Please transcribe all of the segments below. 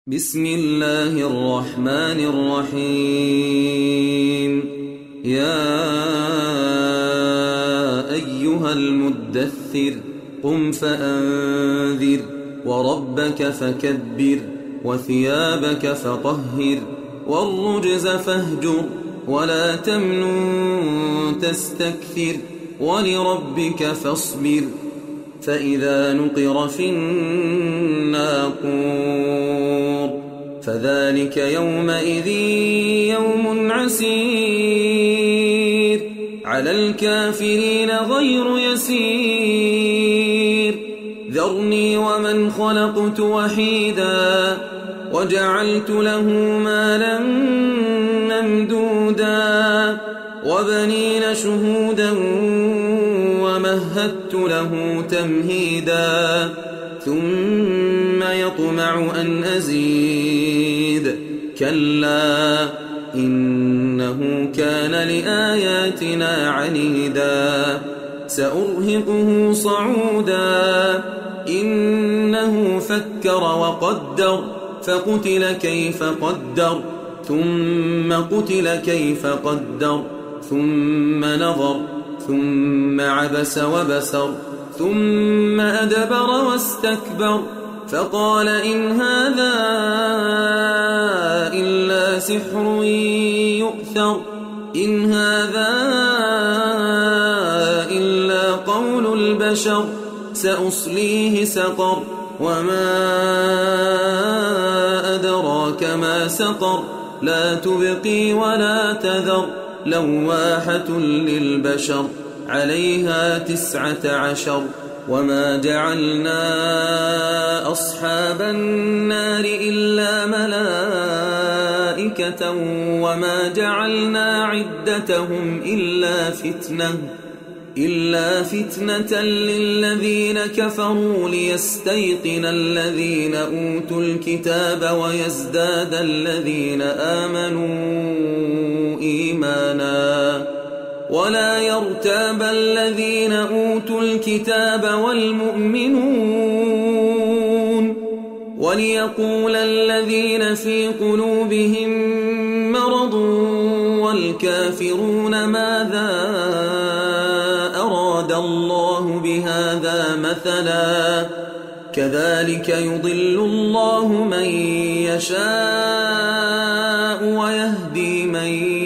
بسم الله الرحمن الرحيم. يا أيها المدثر قم فأنذر وربك فكبر وثيابك فطهر والرجز فاهجر ولا تمنن تستكثر ولربك فاصبر فإذا نقر في الناقور فذلك يومئذ يوم عسير على الكافرين غير يسير. ذرني ومن خلقت وحيدا وجعلت له مالا ممدودا وبنين شهودا ومهدت له تمهيدا ثم يطمع أن أزيد كلا إنه كان لآياتنا عنيدا سأرهقه صعودا إنه فكر وقدر فقتل كيف قدر ثم قتل كيف قدر ثم نظر ثم عبس وبسر ثم أدبر واستكبر فقال إن هذا إلا سحر يؤثر إن هذا إلا قول البشر سأصليه سقر وما أدراك ما سقر لا تبقي ولا تذر لواحة للبشر عليها 19 وما جعلنا أصحاب النار إلا ملائكة وما جعلنا عدتهم إلا فتنة للذين كفروا ليستيقن الذين أوتوا الكتاب ويزداد الذين آمنوا إيمانا ولا يرتاب الذين أوتوا الكتاب والمؤمنون وليقول الذين في قلوبهم مرض والكافرون ماذا أراد الله بهذا مثلا كذلك يضل الله من يشاء ويهدي من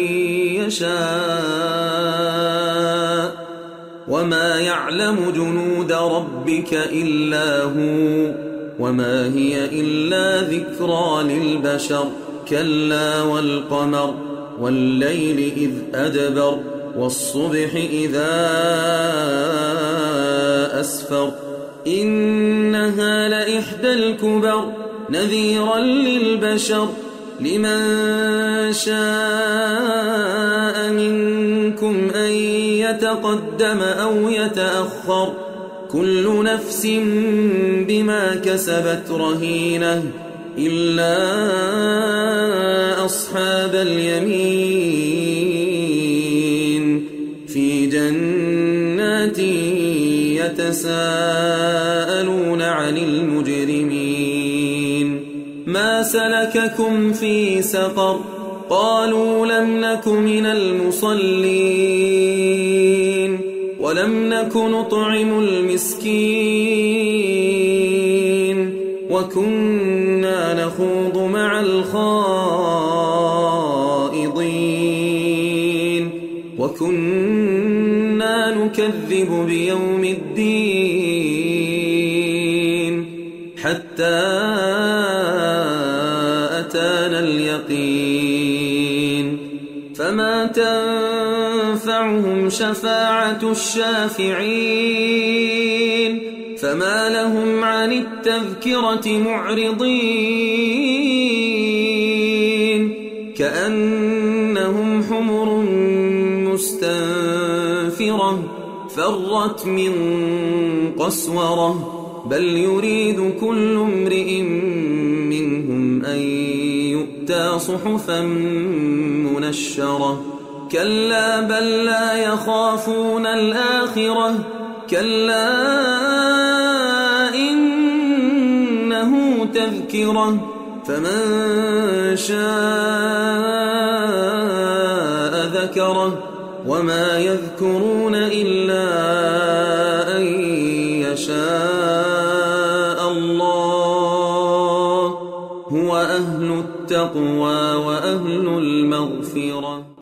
يشاء وما يعلم جنود ربك إلا هو وما هي إلا ذكرى للبشر كلا والقمر والليل إذ أدبر والصبح إذا أسفر إنها لإحدى الكبر نذيرا للبشر لمن شاء منكم أن يتقدم أو يتأخر كل نفس بما كسبت رهينة إلا أصحاب اليمين في جنات يتساءلون عن المجرمين ما سلككم في سقر قالوا لم نك من المصلين ولم نك نطعم المسكين وكنا نخوض مع الخائضين وكنا نكذب بيوم الدين حتى أتانا اليقين فما تنفعهم شفاعة الشافعين فما لهم عن التذكرة معرضين كأنهم حمر مستنفرة فرت من قسورة بل يريد كل امرئ منهم أن يؤتى صحفا منشرة كلا بل لا يخافون الآخرة كلا إنه تذكرة فمن شاء ذكره وما يذكرون إلا أن يشاء الله هو أهل التقوى وأهل المغفرة.